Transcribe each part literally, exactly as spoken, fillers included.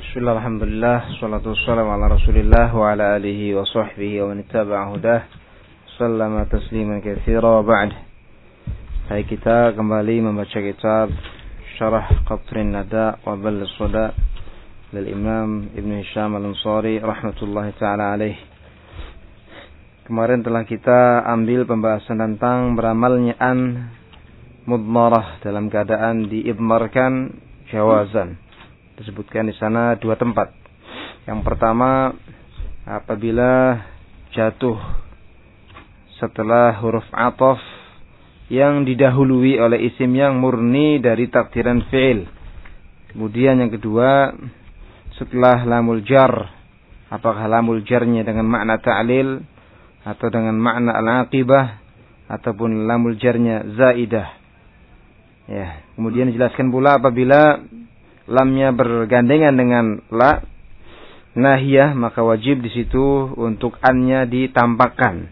Bismillah, alhamdulillah, salatu wassalamu ala rasulillah wa ala alihi wa sahbihi wa man ittaba'a hudah sallama tasliman katsira wa ba'd. Hai, kita kembali membaca kitab Syarah Qatrin Nada wa Ball Soda dari Imam Ibn Hisham Al-Ansari rahmatullahi ta'ala alaih. Kemarin telah kita ambil pembahasan tentang beramalnya an mudmarah dalam keadaan diidmarkan jawazan. Disebutkan di sana dua tempat. Yang pertama, apabila jatuh setelah huruf ataf yang didahului oleh isim yang murni dari takdiran fi'il. Kemudian yang kedua, setelah lamul jar, apakah lamul jarnya dengan makna ta'lil atau dengan makna al-aqibah ataupun lamul jarnya zaidah. Ya, kemudian dijelaskan pula apabila lamnya bergandengan dengan la nahiyah, maka wajib di situ untuk annya ditampakkan.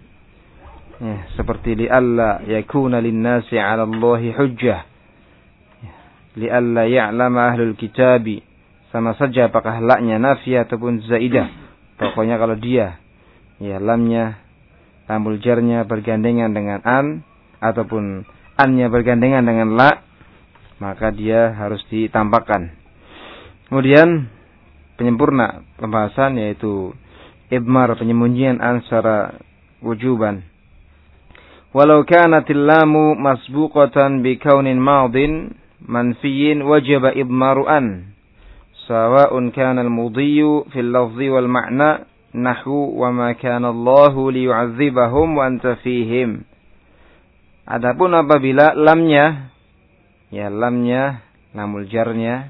Ya, seperti li'alla yakuna lin-nasi 'ala Allahi hujjah. Ya, li'alla ya'lama ahlul kitabi. Sama saja apakah la-nya nafiyah ataupun zaidah. Pokoknya kalau dia ya lamnya lamul jarnya bergandengan dengan an ataupun annya bergandengan dengan la, maka dia harus ditampakkan. Kemudian penyempurna pembahasan yaitu idmar, penyembunyian an secara wujuban. Walau kanatil lamu masbuqatan bi kaunin madin manfiyin wajaba idmaru an. Sawa'un kana al-mudhiyu fil lafzi wal ma'na nahwu wa ma kana Allahu liyu'adzibahum wa anta fihim. Adapun apabila lamnya ya lamnya lamul jarnya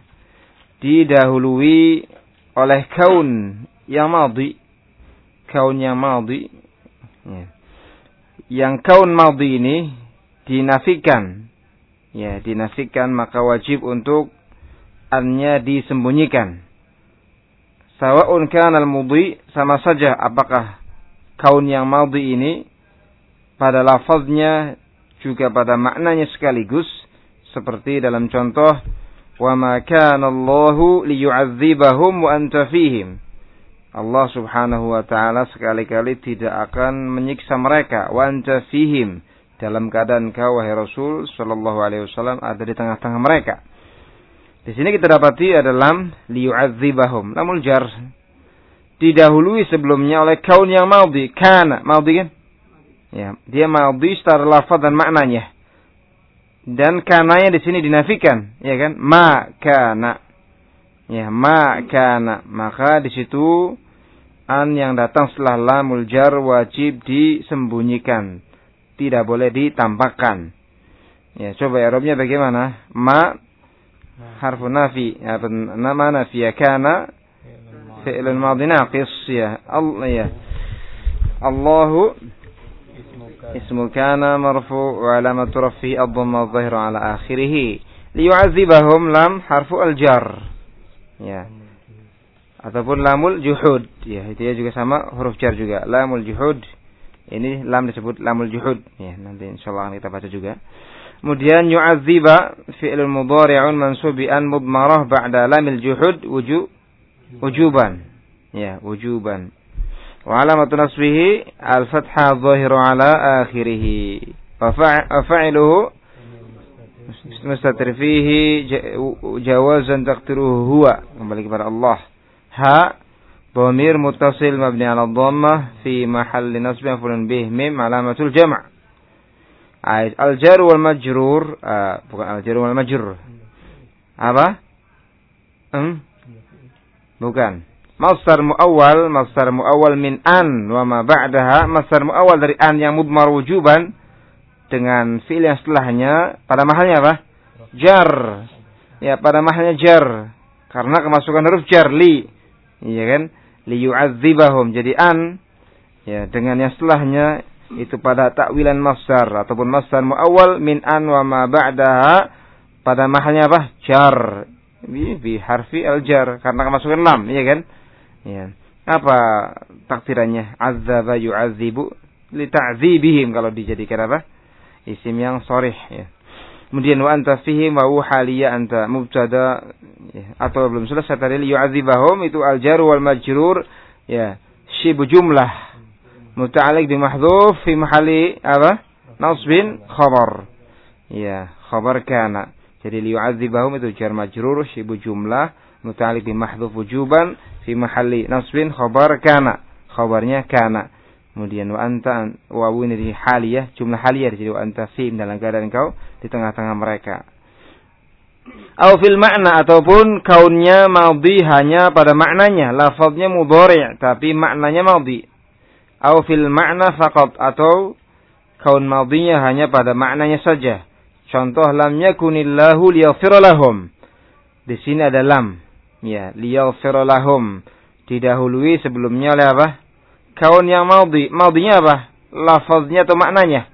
didahului oleh kaun yang madhi, kaun yang madhi, ya. Yang kaun madhi ini dinafikan, ya dinafikan, maka wajib untuk annya disembunyikan. Sawa'un kana al-mudhi, sama saja apakah kaun yang madhi ini pada lafaznya juga pada maknanya sekaligus, seperti dalam contoh wa ma kana Allahu liyu'adzibahum wa anta fihim. Allah Subhanahu wa taala sekali-kali tidak akan menyiksa mereka wa anta fihim, dalam keadaan kau wahai Rasul sallallahu alaihi wasallam ada di tengah-tengah mereka. Di sini kita dapati ada lam liyu'adzibahum, lamul jar didahului sebelumnya oleh kaun yang madhi, kana madhi kan? Ya, dia madhi secara lafaz dan maknanya. Dan kananya di sini dinafikan, ya kan? Ma kana. Ya, ma kana. Maka di situ an yang datang setelah lamul jar wajib disembunyikan. Tidak boleh ditampakkan. Ya, coba i'rabnya bagaimana? Ma harfu nafi. Ya, nama nafi ya, kana fi'lun madhi naqis ya. Allah ya. Allahu ismu kana marfu wa alamat rafi ad-dhamma adh-dhahira ala akhirih. Liyu'adzibahum lam harfu al-jar. Ya. Ataupun lamul juhud. Ya, itu ya juga sama huruf jar juga. Lamul juhud. Ini lam disebut lamul juhud. Ya, nanti insyaallah kita baca juga. Kemudian yu'adziba fi'lun mudhari'un mansubi an mudmarah ba'da lamil juhud wujub wujuban. Ya, wujuban. Wa alamatu nasbihi al-fathah adh-dhahiru ala akhirih. Wa fa'iluhu mustatir fihi jawazan taqdiruhu huwa. Kembali kepada Allah. Ha dhamir muttasil mabni ala dhammah fi mahalli nasbin maf'ulun bih. Mim alamatul jam'. Al-jar wal majrur, uh, bukan al-jar wal majrur. Apa? Hmm? Bukan. Masdar muawwal, masdar muawwal min an wa ma ba'daha, masdar muawwal dari an yang mudmar wujuban dengan fi'il yang setelahnya pada mahalnya apa? Jar. Ya, pada mahalnya jar. Karena kemasukan huruf jar li. Iya kan? Li yu'adzibahum. Jadi an ya dengan yang setelahnya itu pada takwilan masdar ataupun masdar muawwal min an wa ma ba'daha pada mahalnya apa? Jar. Bi, bi harfi al-jar karena kemasukan lam, iya kan? Ya. Apa takdirannya? Azzaba yu'adzibu li ta'dzibihim kalau dijadikan apa? Isim yang sharih ya. Kemudian wa anta fihim wa haliya anta mubtada ya, atau belum selesai tadi yu'adzibahum itu al-jar wal majrur ya syibu jumlah muta'alliq bi mahdhuf fi mahalli apa? Nasbin khabar. Ya, khabar kana. Jadi liyu'adzibahum itu jar majrur syibu jumlah muta'alliq bi mahdhuf wujuban fi mahalli nasbin khabar kana. Khabarnya kana. Kemudian wa anta wawu ini di haliyah, jumlah haliyah jadi wa anta fi dalam keadaan engkau di tengah-tengah mereka. Au fil makna ataupun kaunnya madhi hanya pada maknanya, lafaznya mudhari' tapi maknanya madhi. Au fil makna faqat atau kaun madhinya hanya pada maknanya saja. Contoh lam yakunillahu liyaghfira lahum. Di sini ada lam. Ya, liyaghfira lahum. Didahului sebelumnya oleh apa? Kaun yang madhi. Madhinya apa? Lafaznya atau maknanya?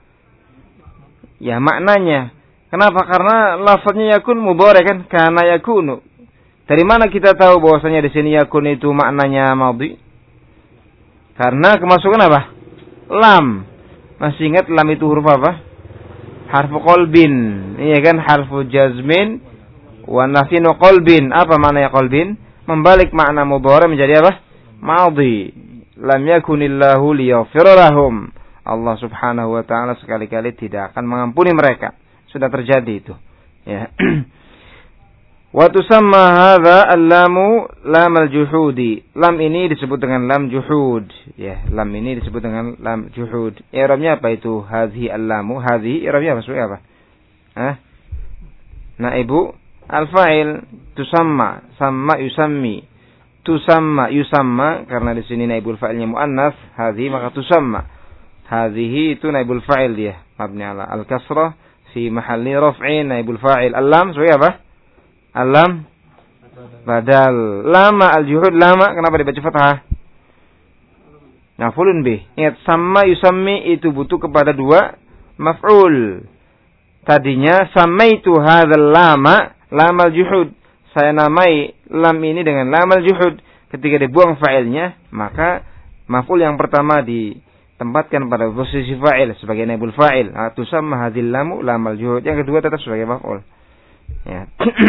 Ya, maknanya. Kenapa? Karena lafaznya yakun mudhari kan? Kana yakunu. Dari mana kita tahu bahwasanya di sini yakun itu maknanya madhi? Karena kemasukan apa? Lam. Masih ingat lam itu huruf apa? Harfu qalbin. Iya kan? Harfu jazmin wa nafin wa qalbin. Apa maknanya qalbin? Membalik makna mudhari menjadi apa? Madhi. Lam yakunillahu liyaghfira lahum. Allah Subhanahu wa taala sekali-kali tidak akan mengampuni mereka. Sudah terjadi itu. Ya. Wa tusamma hadza al-lamu lam al-juhudi. Lam ini disebut dengan lam juhud. Ya, lam ini disebut dengan lam juhud. I'rabnya apa itu? Hadhi al-lamu. Hadhi i'rabnya apa? Sebagai apa? Hah? Naibu al-fa'il. Tusamma, samma yusammi. Tusamma yusamma karena di sini naibul fa'ilnya muannas, hadhi maka tusamma. Hadhihi itu naibul fa'il dia, mabni ala al-kasrah fi mahalli raf'in naibul fa'il. Al-lam sebagai apa? Alam badal. Lama al-juhud lama kenapa dibaca fathah? Maf'ulun bih. Ingat sama yusammi itu butuh kepada dua maf'ul. Tadinya samaitu hadzal lama lamal juhud. Saya namai lam ini dengan lamal juhud. Ketika dibuang fa'ilnya, maka maf'ul yang pertama ditempatkan pada posisi fa'il sebagai naibul fa'il. Tusamma hadzal lamu lamal juhud. Yang kedua tetap sebagai maf'ul. Ya.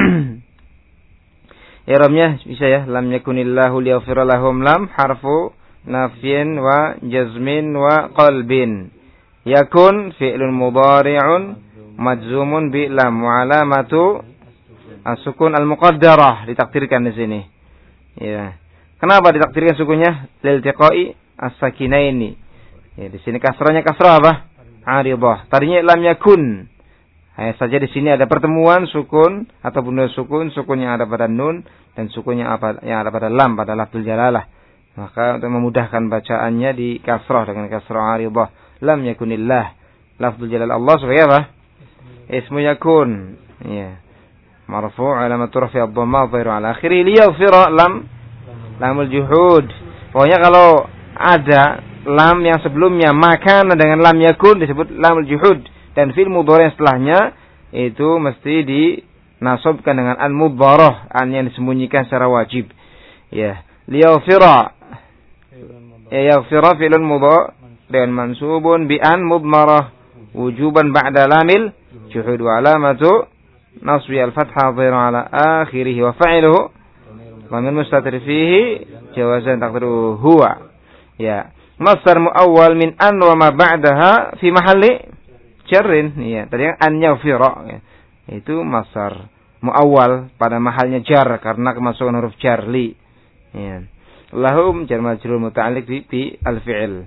I'rabnya bisa ya, lam yakunillahu liyaghfira lahum, lam harfu nafyin wa jazmin wa qalbin. Yakun fi'lun mudhari'un majzumun bi lam wa alamatu as-sukun al-muqaddarah, ditakdirkan di sini. Ya. Kenapa ditakdirkan sukunnya? Liltiqai as-sakinaini. Ya, di sini kasrahnya kasrah apa? Aridah. Tadinya lam yakun. Hanya saja di sini ada pertemuan sukun ataupun sukun, sukun yang ada pada nun dan sukun yang apa yang ada pada lam pada lafzul jalalah. Maka untuk memudahkan bacaannya di kasrah dengan kasrah aridah. Lam yakunillah. Lafzul jalalah Allah sebagai apa? Ismu yakun. Ya. Marfu' alamat rafi' ad-dhamma dhahiru ala akhiri liyaghfira lam lamul juhud. Pokoknya kalau ada lam yang sebelumnya maka dengan lam yakun disebut lamul juhud. Dan fi'il mudhari' setelahnya itu mesti dinasabkan dengan an mudharah, an yang disembunyikan secara wajib. Ya, liyaghfira. Ya, yaghfira fi'lun mudhari' mansubun bi an mudmarah wujuban ba'da lamil juhud wa alamatu nasbi al-fathah dhahira ala akhirih wa fa'iluhu wa min mustatir fihi jawazan taqdiru huwa. Ya, masdar muawwal min an wa ma ba'daha fi mahalli jarrin, ya. Tadi kan an yaghfira, ya. Itu masdar muawwal pada mahalnya jar karena kemasukan huruf jar li. Ya. Lahum jar majrur muta'alliq bi, bi al-fi'il.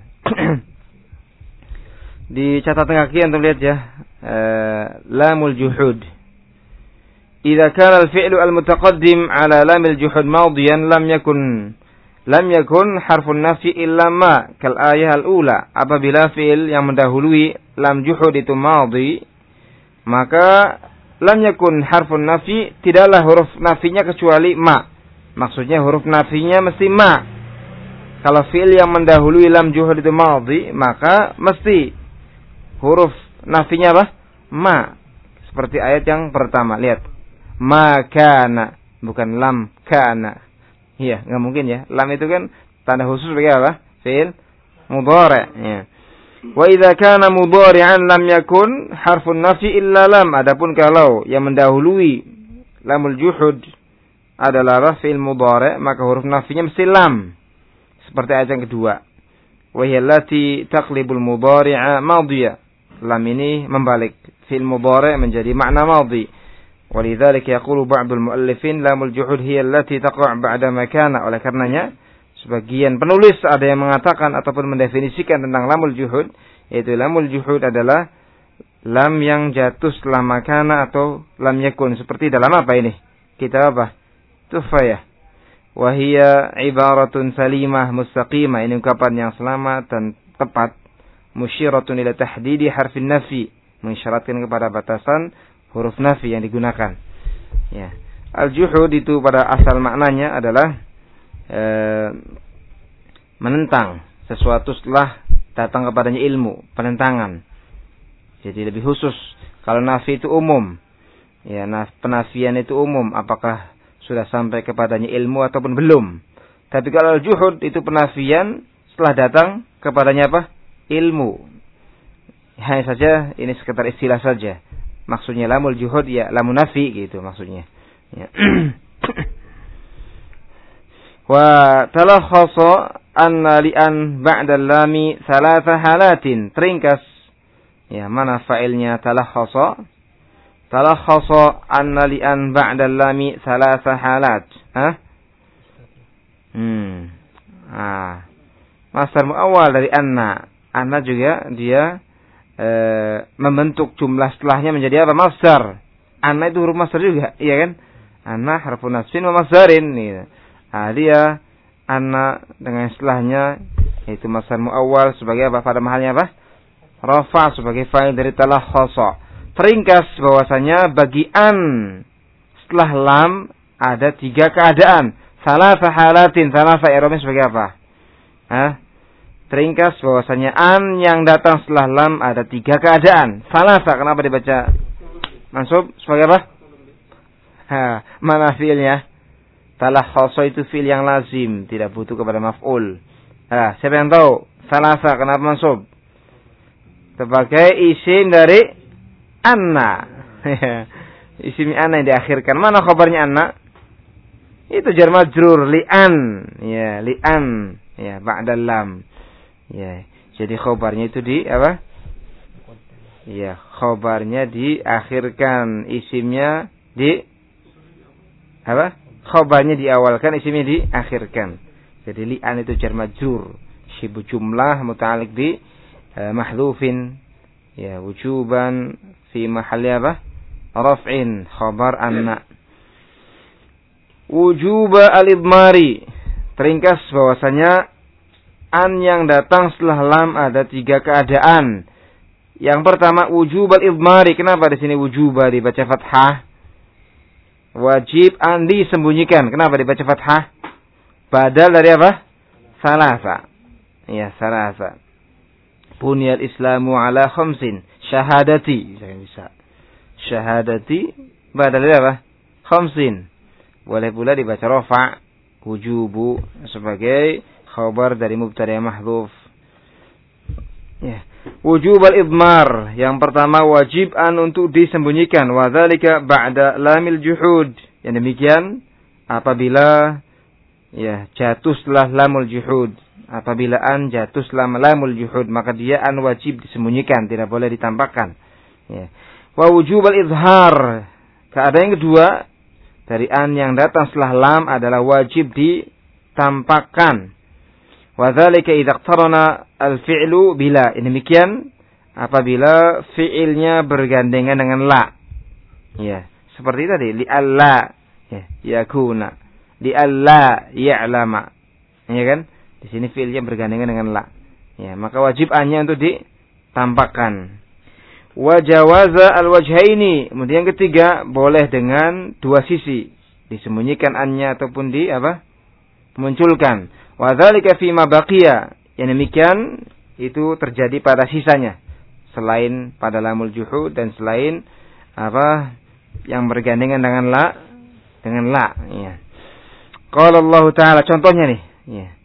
Di catatan kaki antum lihat ya, uh, lamul juhud. Idza kana al-fi'lu al-mutaqaddim ala lamil juhud madiyan lam yakun lam yakun harfun nafi illa ma kal ayah al-ula. Apabila fi'il yang mendahului lam juhud itu madhi, maka lam yakun harfun nafi, tidaklah huruf nafinya kecuali ma. Maksudnya huruf nafinya mesti ma. Kalau fi'il yang mendahului lam juhud itu madhi, maka mesti huruf nafinya apa? Ma. Seperti ayat yang pertama, lihat. Ma kana, bukan lam kana. Iya, enggak mungkin ya. Lam itu kan tanda khusus sebagai apa? Fi'il mudhari'. Ya. Wa idza kana mudhari'an lam yakun harfun nafi illa lam. Adapun kalau yang mendahului lamul juhud adalah raf'il mudhari', maka huruf nafinya mesti lam. Seperti ayat yang kedua. Wa hiya allati taqlibul mudhari'a madhiya. Lam ini membalik fi'il mudhari' menjadi makna madhi. Walidzalika yaqulu ba'dul muallifin lamul juhud hiya allati taqa' ba'da ma kana. Oleh karenanya sebagian penulis ada yang mengatakan ataupun mendefinisikan tentang lamul juhud, yaitu lamul juhud adalah lam yang jatuh setelah makana atau lam yakun. Seperti dalam apa ini? Kita apa? Tufayah. Wahia ibaratun salimah mustaqimah. Ini ungkapan yang selamat dan tepat. Musyiratun ila tahdidi harfin nafi. Mengisyaratkan kepada batasan huruf nafi yang digunakan. Ya. Al-juhud itu pada asal maknanya adalah E, menentang sesuatu setelah datang kepadanya ilmu, penentangan. Jadi lebih khusus. Kalau nafi itu umum, ya, nah, penafian itu umum, apakah sudah sampai kepadanya ilmu ataupun belum. Tapi kalau juhud itu penafian setelah datang kepadanya apa? Ilmu. Hanya saja ini sekedar istilah saja. Maksudnya lamul juhud ya lamun nafi gitu maksudnya. Ya. Wa talakhasa anna li'an ba'da lami thalatha halatin. Teringkas. Ya, mana fa'ilnya talakhasa? Talakhasa anna li'an ba'da lami thalatha halat. Hah? Hmm. Ah. Masdar muawwal dari anna. Anna juga dia e, membentuk jumlah setelahnya menjadi apa? Masdar. Anna itu huruf masdar juga, iya kan? Anna harfun nasbin wa masdarin. Nih. Nah, dia anna dengan istilahnya yaitu masdar muawwal sebagai apa pada mahalnya apa? Rafa sebagai fa'il dari talakhasa. Teringkas bahwasanya bagi an setelah lam ada tiga keadaan. Salasa halatin, salasa i'rabnya sebagai apa? Hah? Teringkas bahwasanya an yang datang setelah lam ada tiga keadaan. Salasa kenapa dibaca mansub sebagai apa? Ha, mana fiilnya? Talakhasa itu fi'il yang lazim, tidak butuh kepada maf'ul. Ah, siapa yang tahu? Salasa kenapa mansub? Sebagai isim dari anna. Isim anna yang diakhirkan. Mana khabarnya anna? Itu jar majrur li'an. Ya, li'an. Ya, ba'da lam. Ya, jadi khabarnya itu di apa? Ya, khabarnya diakhirkan, isimnya di apa? Khabarnya diawalkan, isimnya diakhirkan. Jadi li'an itu jar majrur, syibu jumlah muta'alliq bi eh, mahdhufin, ya, wujuban fi mahalli apa? Raf'in, khabar anna. Wujuba al-idmari. Teringkas bahwasanya an yang datang setelah lam ada tiga keadaan. Yang pertama wujub al-idmari. Kenapa di sini wujuba dibaca fathah? Wajib an disembunyikan. Kenapa dibaca fathah? Badal dari apa? Salasa. Ya, salasa. Bunyal Islamu ala khamsin. Syahadati. Bisa. Syahadati. Badal dari apa? Khamsin. Boleh pula dibaca rafa. Wujubu. Sebagai khabar dari mubtada mahdhuf. Ya. Wujub al-idmar. Yang pertama wajib an untuk disembunyikan. Wa dzalika ba'da lamil juhud. Yang demikian apabila ya jatuh setelah lamul juhud. Apabila an jatuh setelah lamul juhud, maka dia an wajib disembunyikan, tidak boleh ditampakkan. Ya. Wa wujub al-izhar. Keadaan yang kedua dari an yang datang setelah lam adalah wajib ditampakkan. Wa dzalika idza iqtarana al-fi'lu bila. Ini demikian apabila fi'ilnya bergandengan dengan la. Ya, seperti tadi li alla ya yakuna, li alla ya'lama. Ya kan? Di sini fi'ilnya bergandengan dengan la. Ya, maka wajib an-nya untuk ditampakkan. Wa jawaza al-wajhaini. Kemudian yang ketiga boleh dengan dua sisi. Disembunyikan an-nya ataupun di apa? Munculkan. Wa dzalika fi ma baqiya. Yang demikian itu terjadi pada sisanya. Selain pada lamul juhud dan selain apa yang bergandengan dengan la, dengan la, ya. Qala Allah Ta'ala, contohnya nih, ya.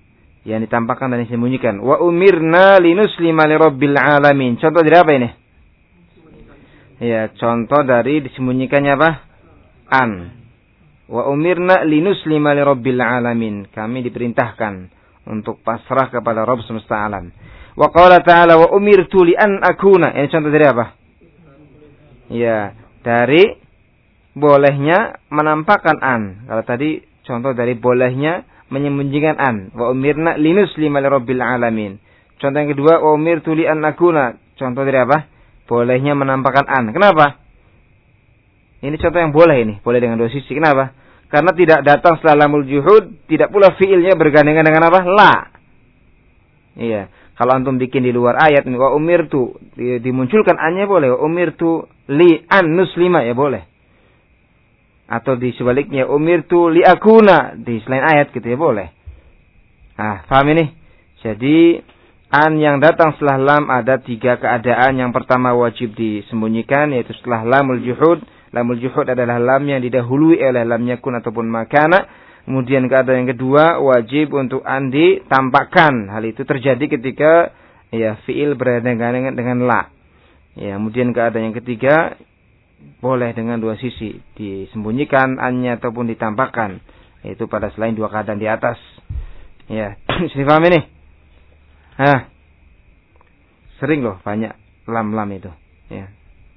Yang ditampakkan dan disembunyikan. Wa umirna linuslima lirabbil alamin. Contoh dari apa ini? Ya, contoh dari disembunyikannya apa? An. Wa umirna linuslima lirabbil alamin. Kami diperintahkan untuk pasrah kepada Rabb semesta alam. Wa qala ta'ala wa umirtu li an akuna. Ini contoh dari apa? Ya, dari bolehnya menampakkan an. Kalau tadi contoh dari bolehnya menyembunyikan an. Wa umirna linuslima lirabbil alamin. Contoh yang kedua, wa umirtu li an akuna. Contoh dari apa? Bolehnya menampakkan an. Kenapa? Ini contoh yang boleh ini, boleh dengan dua sisi. Kenapa? Karena tidak datang setelah lamul juhud, tidak pula fiilnya bergandengan dengan apa? La. Iya. Kalau antum bikin di luar ayat, wa umirtu, dimunculkan annya boleh. Wa umirtu li an nuslima, ya boleh. Atau di sebaliknya, umirtu li akuna, di selain ayat gitu ya boleh. Nah, paham ini? Jadi, an yang datang setelah lam ada tiga keadaan. Yang pertama wajib disembunyikan, yaitu setelah lamul juhud. Lamul juhud adalah lam yang didahului oleh lam yakun ataupun makana. Kemudian keadaan yang kedua wajib untuk an ditampakkan. Hal itu terjadi ketika ya fiil bergandengan dengan la. Ya, kemudian keadaan yang ketiga boleh dengan dua sisi, disembunyikan annya ataupun ditampakkan. Itu pada selain dua keadaan di atas. Ya, sudah paham ini? Hah. Sering loh banyak lam-lam itu, ya.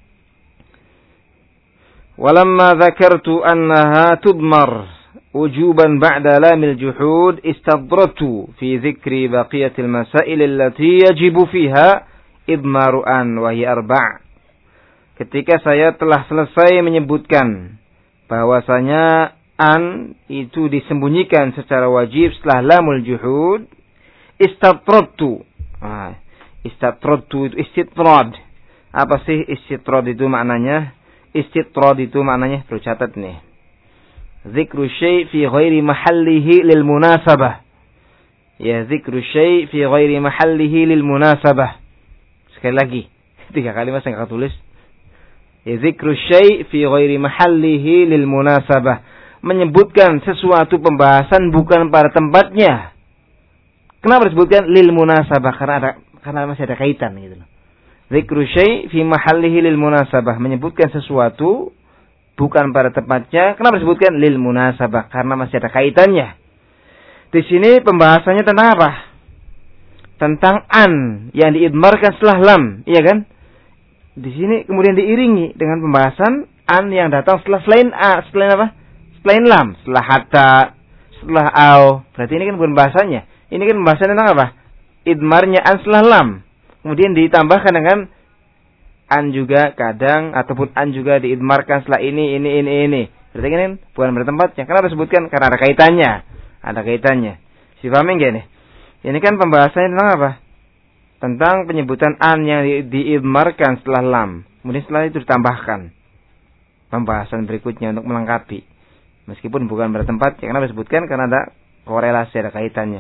Walamma dzakartu annaha tudmar wujuban ba'da lamil juhud istadratu fi dzikri baqiyatil masail allati yajibu fiha idmaru an wa hiya arba'. Ketika saya telah selesai menyebutkan bahwasanya an itu disembunyikan secara wajib setelah lamul juhud, istadratu. Ah, istadratu itu istitrad. Apa sih istitrad itu maknanya? Istitrad itu maknanya, perlu catat nih. Zikru syai' fi ghairi mahallihi lil munasabah. Ya, zikru syai' fi ghairi mahallihi lil munasabah. Sekali lagi. Tiga kali mas enggak tulis. Ya, zikru syai' fi ghairi mahallihi lil munasabah. Menyebutkan sesuatu pembahasan bukan pada tempatnya. Kenapa disebutkan lil munasabah? Karena ada karena masih ada kaitan gitu loh. Zikru syai' fi mahallihi lil munasabah, menyebutkan sesuatu bukan pada tempatnya. Kenapa disebutkan lil munasabah? Karena masih ada kaitannya. Di sini pembahasannya tentang apa? Tentang an yang diidmarkan setelah lam, iya kan? Di sini kemudian diiringi dengan pembahasan an yang datang setelah selain a, selain apa? Selain lam, setelah hatta, setelah au. Berarti ini kan bukan bahasanya. Ini kan pembahasan tentang apa? Idmarnya an setelah lam. Kemudian ditambahkan dengan an juga kadang ataupun an juga diidmarkan setelah ini, ini, ini, ini. Berarti kan bukan bertempatnya. Kenapa disebutkan? Karena ada kaitannya. Ada kaitannya. Si paham enggak nih? Ini kan pembahasannya tentang apa? Tentang penyebutan an yang di, diidmarkan setelah lam. Kemudian setelah itu ditambahkan pembahasan berikutnya untuk melengkapi. Meskipun bukan bertempat. Kenapa disebutkan? Karena ada korelasi, ada kaitannya.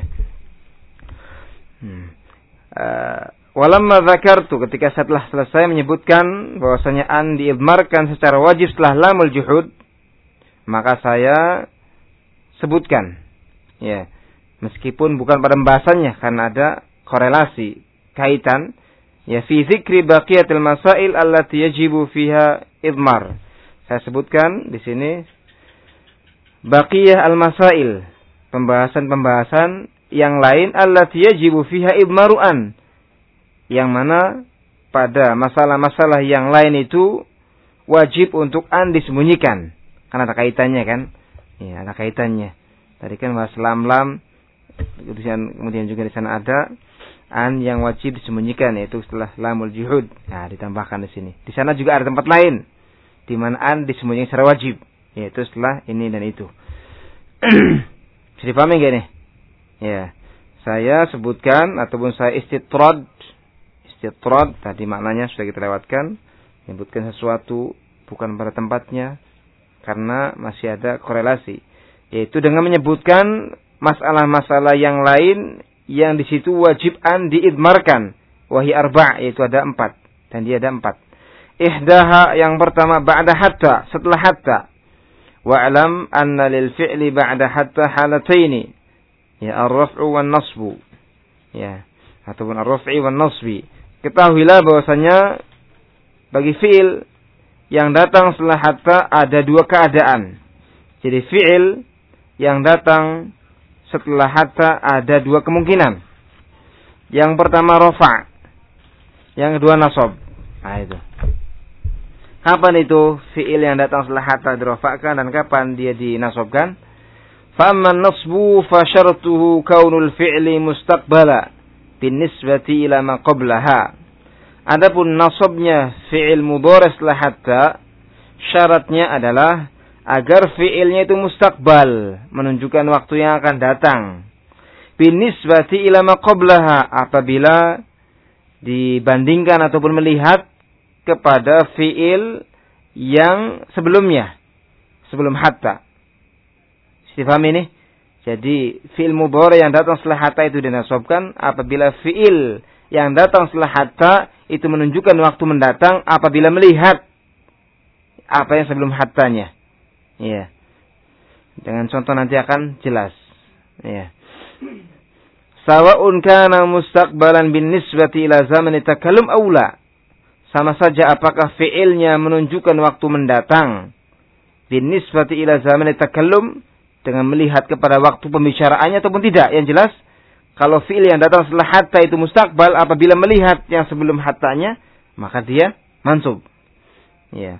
Hmm. Uh, Walamma dzakartu, ketika setelah selesai menyebutkan bahwasanya an diidmarkan secara wajib setelah lamul juhud, maka saya sebutkan, ya, meskipun bukan pada pembahasannya karena ada korelasi, kaitan, ya, fi dzikri baqiyatil masail allati yajibu fiha idmar. Saya sebutkan di sini baqiyah al-masail, pembahasan-pembahasan yang lain allati yajibu fiha idmaru an, yang mana pada masalah-masalah yang lain itu wajib untuk an disembunyikan. Karena ada kaitannya kan? Ya, ada kaitannya. Tadi kan bahas lam-lam, kemudian juga di sana ada an yang wajib disembunyikan, yaitu setelah lamul juhud. Nah, ditambahkan di sini. Di sana juga ada tempat lain di mana an disembunyikan secara wajib, yaitu setelah ini dan itu. Bisa dipahami enggak nih? Ya. Saya sebutkan ataupun saya istitrad. Istitrad tadi maknanya sudah kita lewatkan, menyebutkan sesuatu bukan pada tempatnya karena masih ada korelasi, yaitu dengan menyebutkan masalah-masalah yang lain yang di situ wajib an diidmarkan. Wahi arba', yaitu ada empat, dan dia ada empat. Ihdaha, yang pertama ba'da hatta, setelah hatta. Wa'lam anna lil fi'li ba'da hatta halataini. Ya, ar-raf'u wan nasbu. Ya, ataupun ar-raf'i wan nasbi. Ketahuilah bahwasanya bagi fi'il yang datang setelah hatta ada dua keadaan. Jadi fi'il yang datang setelah hatta ada dua kemungkinan. Yang pertama rafa', yang kedua nasab. Nah itu. Kapan itu fi'il yang datang setelah hatta dirafa'kan dan kapan dia dinasabkan? Fa amma an-nasbu fa syartuhu kaunul fi'li mustaqbala binisbati ila ma qablaha. Adapun nasabnya fi'il mudhari setelah hatta, syaratnya adalah agar fi'ilnya itu mustaqbal, menunjukkan waktu yang akan datang. Binisbati ila ma qablaha, apabila dibandingkan ataupun melihat kepada fi'il yang sebelumnya, sebelum hatta. Difahami ini? Jadi fi'il mudhari yang datang setelah hatta itu dinasabkan apabila fi'il yang datang setelah hatta itu menunjukkan waktu mendatang apabila melihat apa yang sebelum hattanya. Iya. Dengan contoh nanti akan jelas. Iya. Sawa'un kana mustaqbalan bin nisbati ila zamani takallum aw la. Sama saja apakah fi'ilnya menunjukkan waktu mendatang bin nisbati ila zamani takallum dengan melihat kepada waktu pembicaraannya ataupun tidak. Yang jelas kalau fi'il yang datang setelah hatta itu mustaqbal apabila melihat yang sebelum hattanya, maka dia mansub. Ya.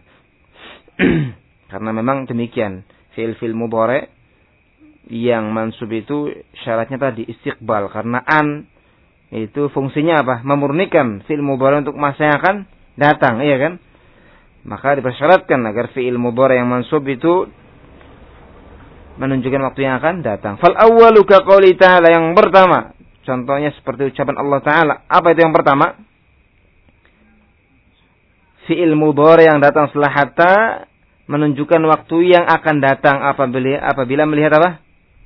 Karena memang demikian. Fi'il-fi'il mudhari yang mansub itu syaratnya tadi istiqbal. Karena an itu fungsinya apa? Memurnikan fi'il mudhari untuk masa yang akan datang, iya kan? Maka dipersyaratkan agar fi'il mudhari yang mansub itu menunjukkan waktu yang akan datang. Fal awwalu ka qouli ta'ala, yang pertama. Contohnya seperti ucapan Allah Ta'ala. Apa itu yang pertama? Fi'il mudhari yang datang setelah hatta menunjukkan waktu yang akan datang apabila apabila melihat apa?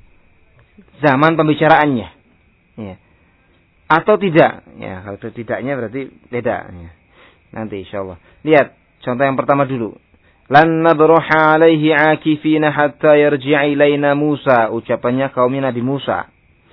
Zaman pembicaraannya. Ya. Atau tidak. Ya, kalau tidaknya berarti beda. Ya. Nanti insyaallah. Lihat contoh yang pertama dulu. Lan nadruha alaihi akifina hatta yarji'a ilaina Musa. Ucapannya kaumnya Nabi Musa.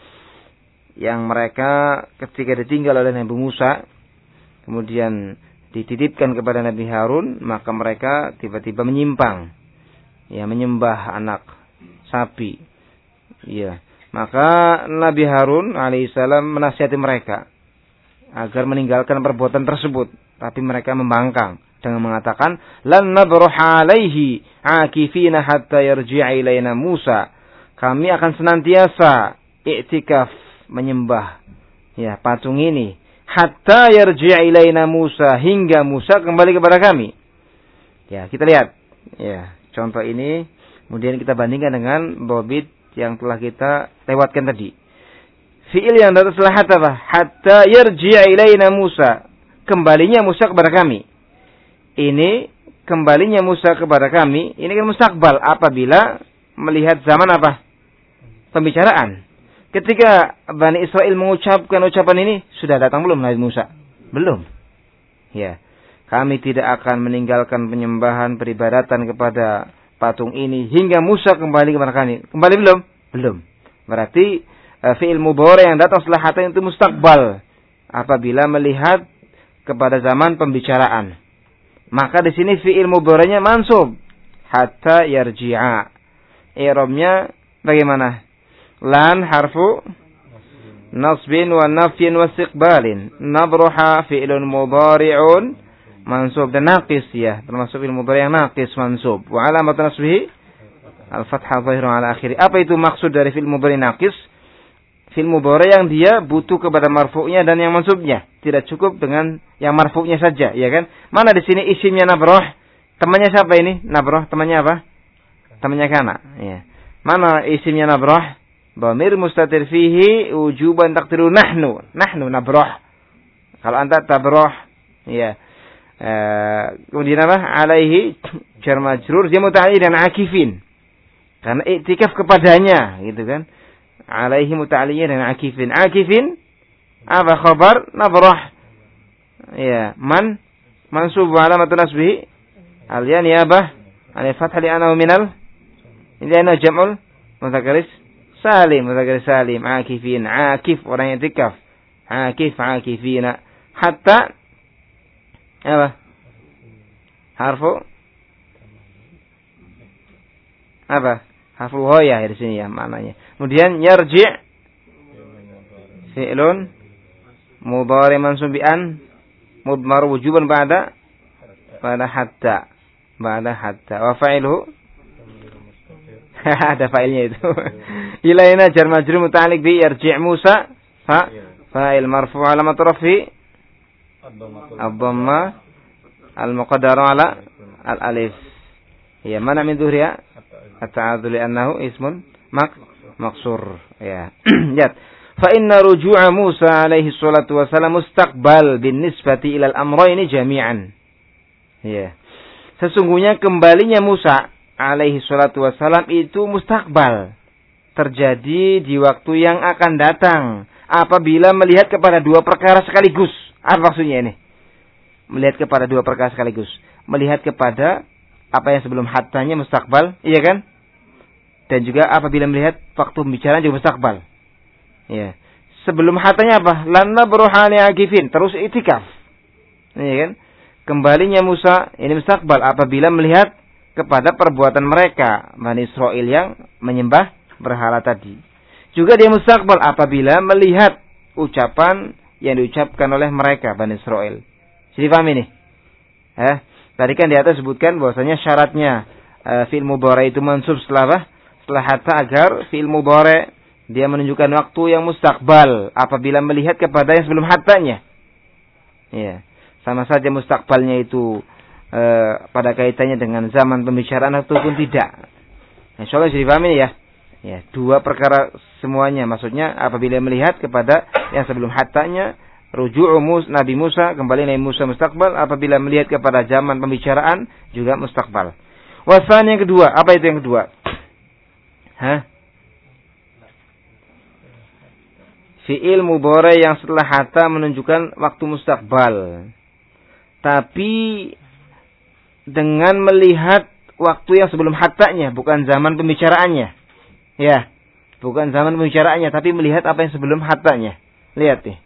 Yang mereka ketika ditinggal oleh Nabi Musa, kemudian dititipkan kepada Nabi Harun, maka mereka tiba-tiba menyimpang. Ya, menyembah anak sapi. Ya. Maka Nabi Harun alaihissalam menasihati mereka agar meninggalkan perbuatan tersebut. Tapi mereka membangkang dengan mengatakan lan nabruha alaihi akifina hatta yarji'a ilaina Musa. Kami akan senantiasa i'tikaf menyembah ya patung ini hatta yarji'a ilaina Musa, hingga Musa kembali kepada kami. Ya, kita lihat ya contoh ini, kemudian kita bandingkan dengan dhabit yang telah kita lewatkan tadi. Fi'il yang datang setelah hatta apa? Hatta yarji'a ilaina Musa, kembalinya Musa kepada kami. Ini kembalinya Musa kepada kami, ini kan mustaqbal apabila melihat zaman apa? Pembicaraan. Ketika Bani Israel mengucapkan ucapan ini, sudah datang belum Nabi Musa? Belum. Ya. Kami tidak akan meninggalkan penyembahan peribadatan kepada patung ini hingga Musa kembali kepada kami. Kembali belum? Belum. Berarti uh, fi'il mudhari yang datang setelah hatta itu mustaqbal apabila melihat kepada zaman pembicaraan. Maka di sini fi'il mudhari'nya mansub hatta yarji'a. I'rabnya bagaimana? Lan harfu nasbin wa nafyin wa istiqbalin. Nabruha fi'lun mudhari'un mansub dan naqis, ya, termasuk fi'il mudhari' yang naqis mansub. Wa alamat nasbihi al-fathah dhahirun ala akhiri. Apa itu maksud dari fi'il mudhari' naqis? Fi'il mudhari' yang dia butuh kepada marfu'nya dan yang mansubnya. Tidak cukup dengan yang marfu'nya saja, ya kan? Mana di sini isimnya nabrah? Temannya siapa ini? Nabrah temannya apa? Temannya kana, ya. Mana isimnya nabrah? Dhamir mustatir fihi wujuban taqdiru nahnu. Nahnu nabrah. Kalau anta tabrah, ya. Uh, kemudian apa? Alaihi jar majrur dia muta'alliq dan akifin. Karena iktikaf kepadanya, gitu kan? Alaihi muta'alliq dan akifin. Akifin apa khabar? Nabrah. Ya, man mansub alamat nasbihi al-ya niyabah al fathah li anahu minal ini ana jam'ul mudzakkar salim, mudzakkar salim, akifin, akif orang yang i'tikaf. Akif, akifina. Hatta apa? Harfu apa? Harfu ghoyah di sini ya maknanya. Kemudian yarji' fi'lun mudhari mansub bi an mudmar wujuban ba'da ba'da hatta. Ba'da hatta. Wa fa'iluhu ada fa'ilnya itu. Ilaina jar majrur muta'alliq bi yarji' Musa fa fa'il marfu' alamat rafi ad-dhamma al-muqaddara ala al-alif. Ya, mana min dhuhriya? At-ta'adzul li'annahu ismun mak maksur. Ya. Lihat. Fa inna ruju'a Musa alaihi salatu wasalam mustaqbal bin nisbati ila al-amrayni jami'an. Ya. Sesungguhnya kembalinya Musa alaihi salatu wasalam itu mustaqbal. Terjadi di waktu yang akan datang. Apabila melihat kepada dua perkara sekaligus. Apa maksudnya ini? Melihat kepada dua perkara sekaligus. Melihat kepada apa yang sebelum hattanya mustaqbal. Iya kan? Dan juga apabila melihat waktu pembicaraan juga mustaqbal. Ya. Sebelum hattanya apa? Lanna beruhani akifin. Terus itikaf. Iya kan? Kembalinya Musa ini mustaqbal apabila melihat kepada perbuatan mereka Bani Israel yang menyembah berhala tadi. Juga dia mustaqbal apabila melihat ucapan yang diucapkan oleh mereka Bani Israel. Jadi paham ini? Eh, tadi kan di atas sebutkan bahwasanya syaratnya e, fi'il mudhari itu mansub setelah apa? Setelah hatta agar fi'il mudhari dia menunjukkan waktu yang mustaqbal apabila melihat kepada yang sebelum hattanya. Ya. Sama saja mustaqbalnya itu e, pada kaitannya dengan zaman pembicaraan ataupun tidak. Insyaallah jadi paham ini ya. Ya, dua perkara semuanya. Maksudnya apabila melihat kepada yang sebelum hattanya, ruju'u Nabi Musa, kembali Nabi Musa mustaqbal. Apabila melihat kepada zaman pembicaraan, juga mustaqbal. Wasan yang kedua, apa itu yang kedua? Hah? Fi'il mudhari yang setelah hatta menunjukkan waktu mustaqbal. Tapi dengan melihat waktu yang sebelum hattanya, bukan zaman pembicaraannya. Ya, bukan zaman pembicaraannya, tapi melihat apa yang sebelum hattanya. Lihat nih.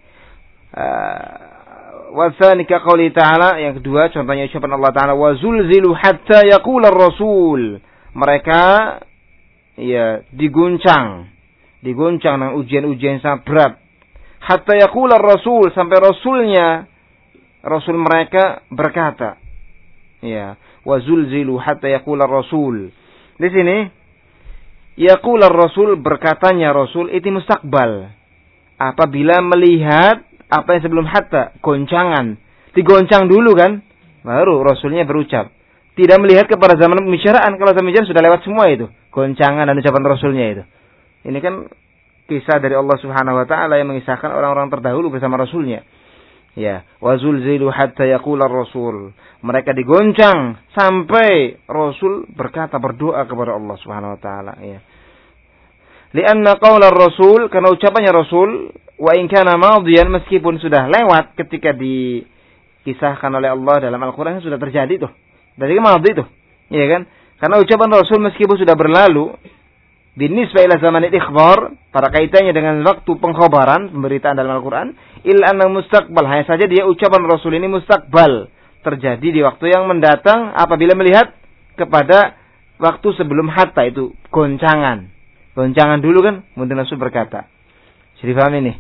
Wasanika qauli ta'ala, yang kedua contohnya ucapan Allah Ta'ala, wa zulzilu hatta yaqula ar-rasul. Mereka ya diguncang, diguncang dengan ujian-ujian sangat berat. Hatta yaqula ar-rasul, sampai rasulnya, rasul mereka berkata. Ya, wa zulzilu hatta yaqula ar-rasul. Di sini yaqul ar-rasul, berkatanya rasul itu mustaqbal. Apabila melihat apa yang sebelum hatta, goncangan. Digoncang dulu kan, baru rasulnya berucap. Tidak melihat kepada zaman pembicaraan. Kalau zaman pembicaraan sudah lewat semua itu. Goncangan dan ucapan rasulnya itu. Ini kan kisah dari Allah Subhanahu wa taala yang mengisahkan orang-orang terdahulu bersama rasulnya. Ya, wa zulzilu hatta yaqul ar-rasul. Mereka digoncang sampai Rasul berkata, berdoa kepada Allah Subhanahu wa taala, ya. Lianna qaula ar-rasul, karena ucapannya Rasul, wa in kana madiyan, meskipun sudah lewat ketika dikisahkan oleh Allah dalam Al-Qur'an sudah terjadi tuh. Dari madhi itu. Iya kan? Karena ucapan Rasul meskipun sudah berlalu, binisbah ila zaman al-ikhbar, pada kaitannya dengan waktu pengkhabaran, pemberitaan dalam Al-Qur'an, illa anna mustaqbal, hanya saja dia ucapan Rasul ini mustaqbal, terjadi di waktu yang mendatang apabila melihat kepada waktu sebelum hatta itu goncangan. Goncangan dulu kan, kemudian Rasul berkata. Jadi paham ini?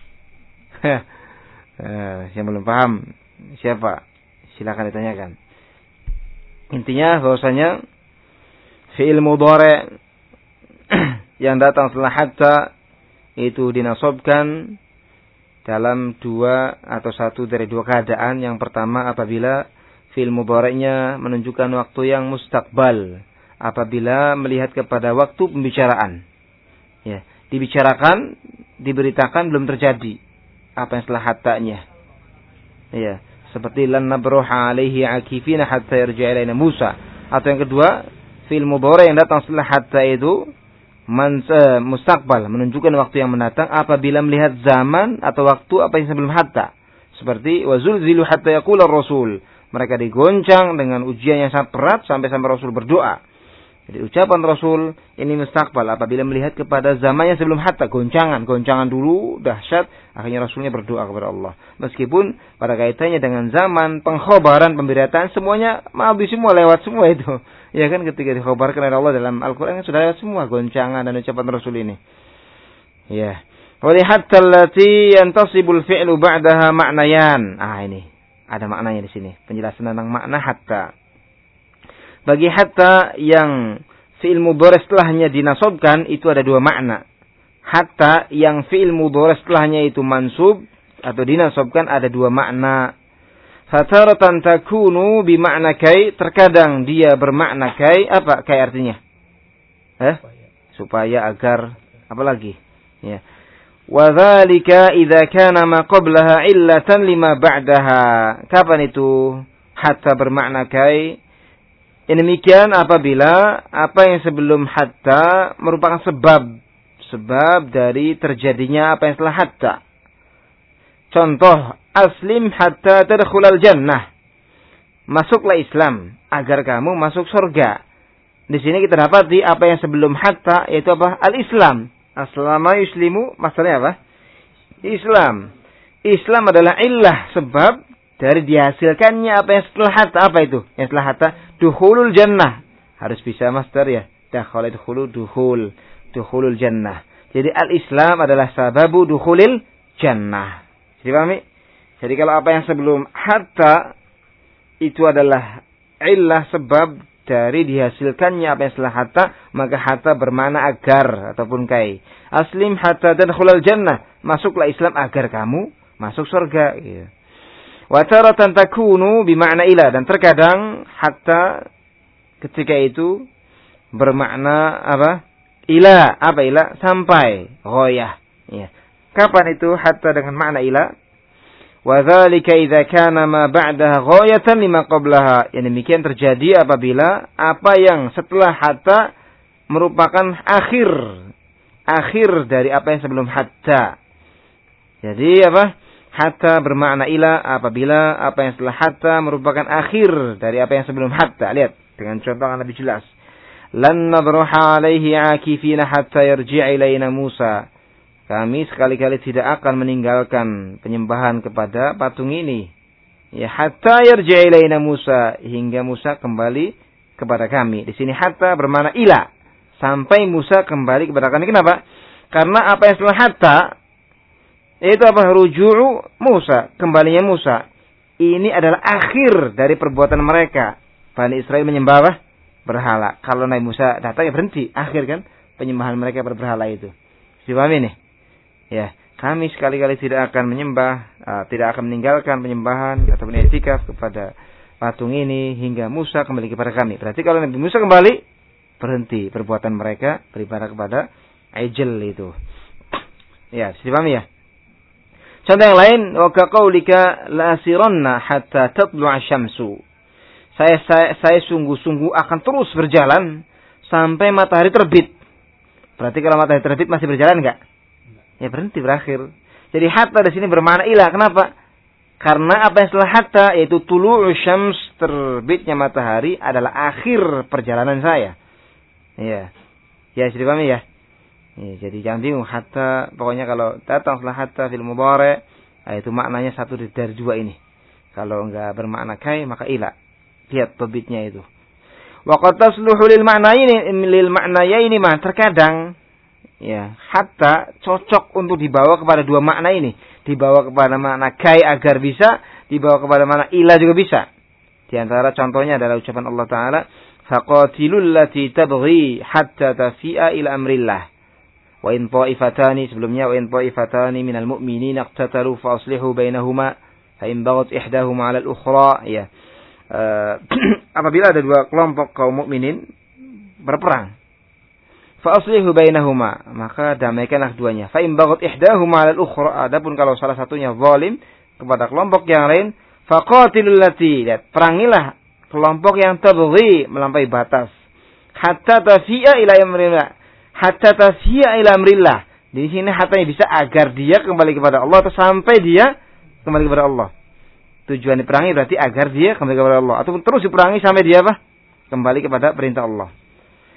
Yang belum paham siapa? Silakan ditanyakan. Intinya bahwasanya fi'il mudhari yang datang setelah hatta itu dinasobkan dalam dua atau satu dari dua keadaan. Yang pertama apabila fi'il mudhari'nya menunjukkan waktu yang mustaqbal, apabila melihat kepada waktu pembicaraan. Ya, dibicarakan, diberitakan belum terjadi apa yang setelah hattanya. Ya, seperti lan nabruha alaihi akifina hatta yarji'a ilaina Musa. Atau yang kedua, fi'il mudhari yang datang setelah hatta itu Man, uh, mustaqbal, menunjukkan waktu yang mendatang apabila melihat zaman atau waktu apa yang sebelum hatta. Seperti wazulzilu hatta yaqula ar-rasul. Mereka digoncang dengan ujian yang sangat berat sampai-sampai Rasul berdoa. Jadi ucapan Rasul ini mustaqbal apabila melihat kepada zamannya sebelum hatta, goncangan, goncangan dulu dahsyat, akhirnya Rasulnya berdoa kepada Allah. Meskipun pada kaitannya dengan zaman pengkhabaran, pemberitaan semuanya mabdi semua, lewat semua itu. Ya kan, ketika dikhabarkan oleh Allah dalam Al-Qur'an sudah lewat semua goncangan dan ucapan Rasul ini. Ya. Wa li hatta allati yantasibul fi'lu ba'daha ma'nayan. Ah ini ada maknanya di sini, penjelasan tentang makna hatta. Bagi hatta yang fi'il mudhari setelahnya dinasobkan itu ada dua makna. Hatta yang fi'il mudhari setelahnya itu mansub atau dinasobkan ada dua makna. Fataratan takunu bimakna kai, terkadang dia bermakna kai. Apa kai artinya? Eh? Supaya, agar, apa lagi? Ya. Wa dzalika idza kana ma qablaha illatan lima ba'daha. Kapan itu hatta bermakna kai? Yang demikian apabila apa yang sebelum hatta merupakan sebab sebab dari terjadinya apa yang setelah hatta. Contoh, aslim hatta tadkhulal jannah. Masuklah Islam agar kamu masuk surga. Di sini kita dapati apa yang sebelum hatta yaitu apa? Al-Islam. Aslama yuslimu, maksudnya apa? Islam. Islam adalah illah, sebab dari dihasilkannya apa yang setelah hatta. Apa itu? Yang setelah hatta, dukhulul jannah. Harus bisa masdar ya. Dakhala dukhulu dukhul. Dukhulul jannah. Jadi al-Islam adalah sababu dukhulil jannah. Jadi pahami? Jadi kalau apa yang sebelum hatta itu adalah illah, sebab dari dihasilkannya apa yang setelah hatta, maka hatta bermakna agar ataupun kai. Aslim hatta tadkhulal jannah. Masuklah Islam agar kamu masuk surga. Gitu. Wa taratan takunu bimakna ila, dan terkadang hatta ketika itu bermakna apa? Ila, apa ila? Sampai, ghayah. Ya. Kapan itu hatta dengan makna ila? Wa dzalika idza kana ma ba'daha ghayatan lima qablaha. Yang demikian terjadi apabila apa yang setelah hatta merupakan akhir akhir dari apa yang sebelum hatta. Jadi apa? Hatta bermakna ila apabila apa yang setelah hatta merupakan akhir dari apa yang sebelum hatta. Lihat dengan contoh yang lebih jelas. Lan nadruha alaihi akifina hatta yarji'a ilaina Musa. Kami sekali-kali tidak akan meninggalkan penyembahan kepada patung ini. Ya, hatta yarji'a ilaina Musa, hingga Musa kembali kepada kami. Di sini hatta bermakna ila, sampai Musa kembali kepada kami. Kenapa? Karena apa yang setelah hatta itu apa? Ruju'u Musa, kembalinya Musa. Ini adalah akhir dari perbuatan mereka. Bani Israel menyembah apa? Berhala. Kalau Nabi Musa datang ya berhenti, akhir kan penyembahan mereka berhala itu. Dipahami nih? Ya, kami sekali-kali tidak akan menyembah, uh, tidak akan meninggalkan penyembahan atau i'tikaf kepada patung ini hingga Musa kembali kepada kami. Berarti kalau Nabi Musa kembali, berhenti perbuatan mereka beribadah kepada ijl itu. Ya, dipahami ya? Contoh yang lain, wa kaqaulika la asiranna hatta tatlu'a syamsu. Saya saya saya sungguh-sungguh akan terus berjalan sampai matahari terbit. Berarti kalau matahari terbit masih berjalan enggak? Ya berhenti, berakhir. Jadi hatta di sini bermakna ila. Kenapa? Karena apa yang setelah hatta yaitu tulu'u syams, terbitnya matahari adalah akhir perjalanan saya. Iya. Ya, sudah paham ya? Ya, jadi jangan bingung hatta, pokoknya kalau datang setelah hatta fil mudhari, itu maknanya satu dari dua ini. Kalau enggak bermakna kai maka ila. Lihat terbitnya itu. Wa qad tasluhu lil ma'nayaini lil ma'nayaini ma, terkadang ya hatta cocok untuk dibawa kepada dua makna ini. Dibawa kepada makna kai agar bisa, dibawa kepada makna ila juga bisa. Di antara contohnya adalah ucapan Allah Ta'ala, faqatilul lati tabghi hatta tafi'a ila amrillah. Wa in ta'ifatani, sebelumnya wa in ta'ifatani minal mu'minina iqtatalu fa aslihu bainahuma fa in baghat ihdahuma 'ala al-ukhra. Ya. Uh, apabila ada dua kelompok kaum mukminin berperang, fa aslihu bainahuma, maka damaikanlah keduanya. Fa in baghat ihdahuma 'ala al-ukhra, adapun kalau salah satunya zalim kepada kelompok yang lain, faqatilul lati, perangilah kelompok yang tabghi, melampaui batas, hatta tafi'a ila amrillah, hatta tafi'a ila amrillah. Di sini hatanya bisa agar dia kembali kepada Allah atau sampai dia kembali kepada Allah. Tujuan diperangi berarti agar dia kembali kepada Allah, ataupun terus diperangi sampai dia apa? Kembali kepada perintah Allah.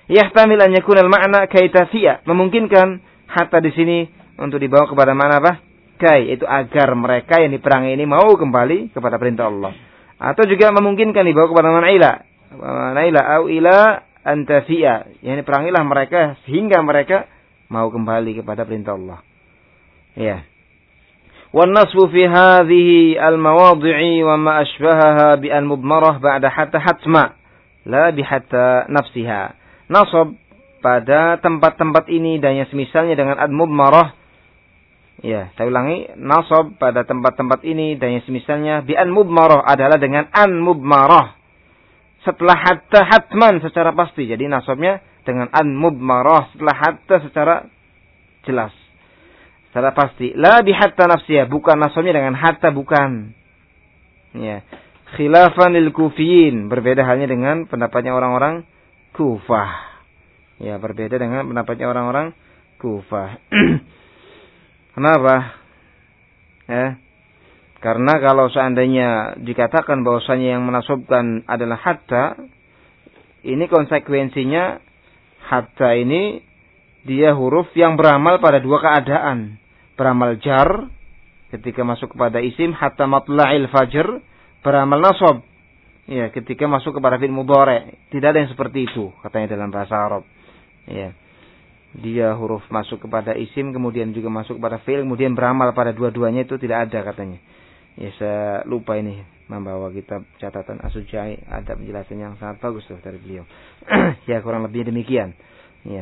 Yahtamil an yakuna al-ma'na kaitafiyah, memungkinkan hatta di sini untuk dibawa kepada mana apa? Kai, itu agar mereka yang diperangi ini mau kembali kepada perintah Allah. Atau juga memungkinkan dibawa kepada mana ila. Mana ila au ila antafiyah, yang diperangilah mereka sehingga mereka mau kembali kepada perintah Allah. Ya. Wan nasbu fi hadhihi al-mawadhi'i wa ma ashbahaha bi al-mudmarah ba'da hatta hatma la bi hatta nafsiha. Nasab pada tempat-tempat ini dan yang semisalnya dengan al-mudmarah. Ya, saya ulangi, nasab pada tempat-tempat ini dan yang semisalnya bi al-mudmarah adalah dengan an-mudmarah. Setelah hatta hatman secara pasti. Jadi nasabnya dengan an-mudmarah setelah hatta secara jelas. Secara pasti. La bihatta nafsiyah. Bukan nasabnya dengan hatta, bukan. Ya. Khilafan lil kufiyin. Berbeda halnya dengan pendapatnya orang-orang Kufah. Ya, berbeda dengan pendapatnya orang-orang Kufah. Kenapa? Ya. Karena kalau seandainya dikatakan bahwasanya yang menasabkan adalah hatta, ini konsekuensinya hatta ini dia huruf yang beramal pada dua keadaan. Beramal jar ketika masuk kepada isim, hatta matla'il fajr, beramal nasab. Ya, ketika masuk kepada fi'il mudhari'. Tidak ada yang seperti itu katanya dalam bahasa Arab. Ya. Dia huruf masuk kepada isim, kemudian juga masuk kepada fi'il, kemudian beramal pada dua-duanya, itu tidak ada katanya. Ya, saya lupa ini membawa kitab catatan As-Sujai, ada penjelasan yang sangat bagus tuh dari beliau. Ya, kurang lebih demikian. Ya.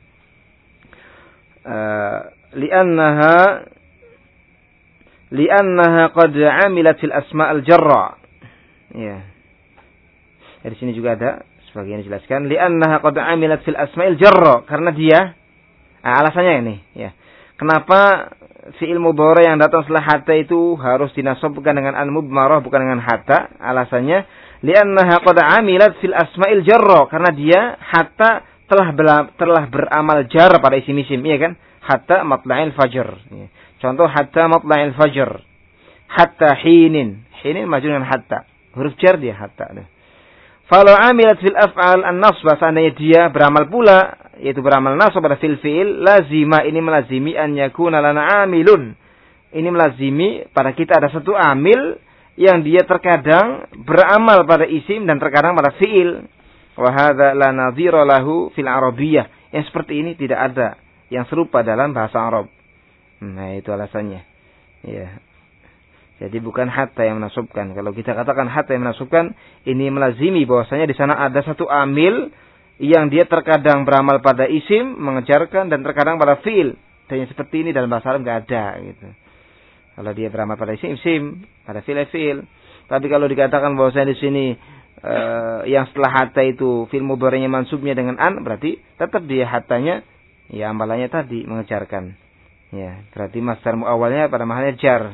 Uh, li'annaha li'annaha qad 'amilat fil asma' al-jarra. Ya. Dari sini juga ada sebagian dijelaskan li'annaha qad 'amilat fil asma'il jarra, karena dia nah, alasannya ini, ya. Kenapa fi'il mudhari yang datang setelah hatta itu harus dinasabkan dengan al-mudmarah bukan dengan hatta? Alasannya li'annaha qad 'amilat fil asma'il jarra, karena dia hatta telah telah beramal jar pada isim-isim, iya kan? Hatta matla'il fajr. Ya. Contoh hatta matla'il fajr. Hatta hinin. Hinin maju dengan hatta. Huruf jar dia hatta. Falau amilat fil af'al an-nasb, seandainya dia beramal pula, yaitu beramal nasab pada fil fi'il, lazima, ini melazimi an yakuna lana amilun. Ini melazimi pada kita ada satu amil yang dia terkadang beramal pada isim dan terkadang pada fi'il. Wa hadza la nadhira lahu fil arabiyyah. Yang seperti ini tidak ada yang serupa dalam bahasa Arab. Nah, itu alasannya. Ya. Jadi bukan hatta yang menasabkan. Kalau kita katakan hatta yang menasabkan, ini melazimi bahwasanya di sana ada satu amil yang dia terkadang beramal pada isim, mengejarkan, dan terkadang pada fi'il. Dan yang seperti ini dalam bahasa Arab enggak ada gitu. Kalau dia beramal pada isim, isim, pada fi'il, fi'il. Tapi kalau dikatakan bahwasanya di sini Uh, yang setelah hatta itu fi'il mudhari'nya mansubnya dengan an, berarti tetap dia hattanya ya amalannya tadi mengejarkan. Ya, berarti masdar awalnya pada mahalnya jar.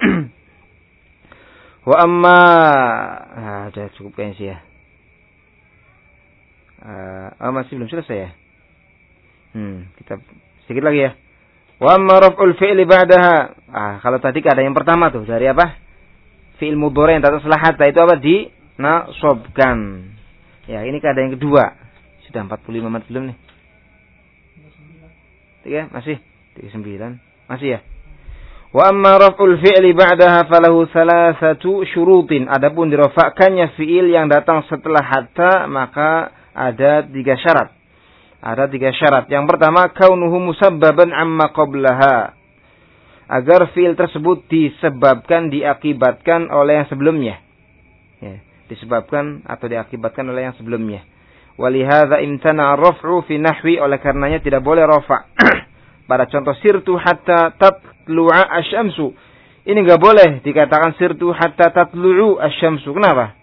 Wa amma ah, udah cukup kayaknya sih ya. Uh, oh, masih belum selesai ya. Hmm, kita sedikit lagi ya. Wa amma raf'ul fi'li ba'daha. Ah, kalau tadi ada yang pertama tuh dari apa? Fi'il mudhari' yang datang setelah hatta itu apa? Di nasabkan. Ya, ini keadaan yang kedua. Sudah empat puluh lima menit belum nih? Tiga, masih? tiga puluh sembilan. Masih ya? Wa amma raf'ul fi'li ba'daha falahu thalathatu syurutin. Adapun dirafa'kannya fi'il yang datang setelah hatta, maka ada tiga syarat. Ada tiga syarat. Yang pertama, kaunuhu musabbaban amma qablaha. Agar fi'il tersebut disebabkan, diakibatkan oleh yang sebelumnya. Ya. Disebabkan atau diakibatkan oleh yang sebelumnya. Walihadza imtana ar-raf'u fi nahwi, oleh karenanya tidak boleh rafa' pada contoh sirtu hatta tatlu'a asy-syamsu. Ini enggak boleh dikatakan sirtu hatta tatlu'u asy-syamsu. Kenapa?